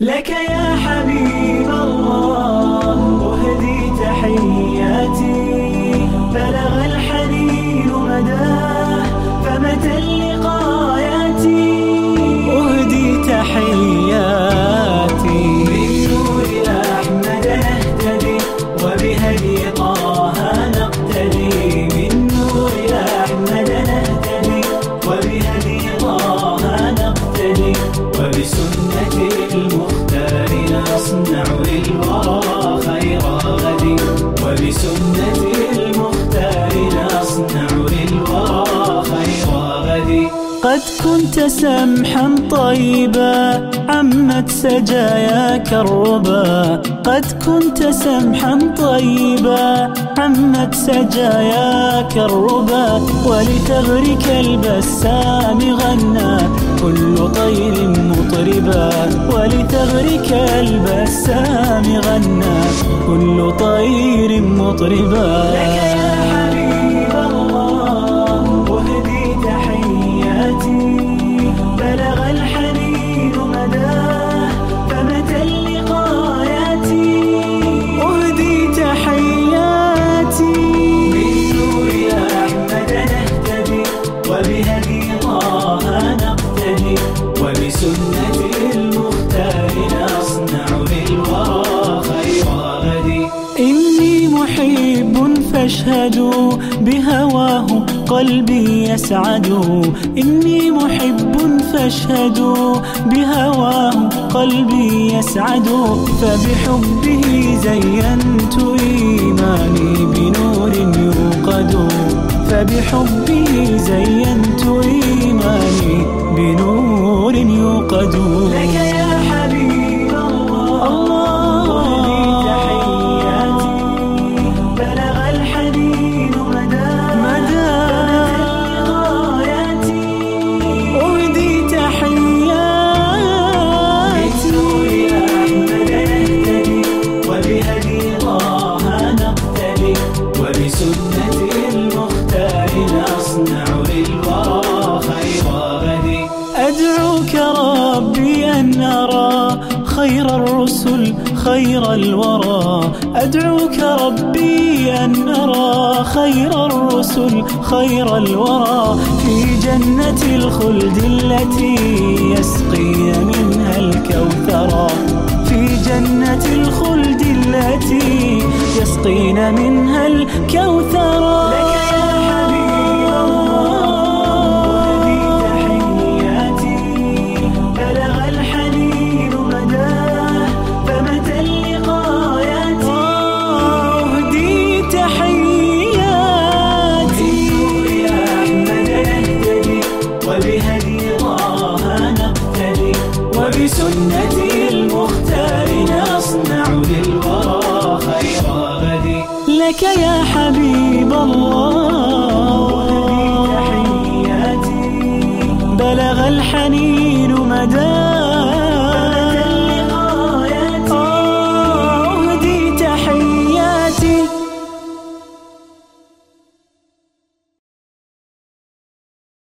لك يا حبيب الله أهدي تحياتي، بلغ الحنين مداه فمتى اللقاء ياتي. أهدي تحياتي بالنور أحمد نهتدي، وبهدي طه نقتدي. بالنور أحمد نهتدي، وبهدي طه نقتدي. وبسنة المختار نصنع للورى خير غد، وبسنة المختار نصنع للورى خير غد. قد كنت سمحا طيبا عمت سجاياك الربا، قد كنت سمحا طيبا عمت سجاياك الربا. ولثغرك البسام غنى كل طير مطربا، ولثغرك البسام غنى كل طير مطربا. لك يا حبيب الله أهدي تحياتي، بلغ الحنين مداه فمتى اللقاء ياتي. أهدي تحياتي بالنور أحمد نهتدي، وبهدي طه نقتدي. وبسنة المختار نصنع للورى خير غد. إني محب فاشهدوا بهواه قلبي يسعد، إني محب فاشهدوا بهواه قلبي يسعد. فبحبه زينت إيماني بنور يوقد، فبحبه زينت إيماني بنور يوقد. لك يا حبيب الله أهدي تحياتي، بلغ الحنين مدى غاياتي. أهدي تحياتي أحمد نهتدي، وبهدي طه نقتدي. وبسنة المختار نصنع للورى خير غد. أدعوك ربي أن أرى خير الرسل خير الورى، أدعوك ربي أن أرى خير الرسل خير الورى. في جنة الخلد التي يسقين منها الكوثرا، في جنة الخلد التي يسقين منها الكوثرا. لك يا حبيب الله أهدي تحياتي، بلغ الحنين مداه فمتى اللقاء ياتي. أهدي تحياتي يا أحمد نهتدي، وبهدي طه نقتدي. وبسنة المختار نصنع للورى خير غد. لك يا حبيب الله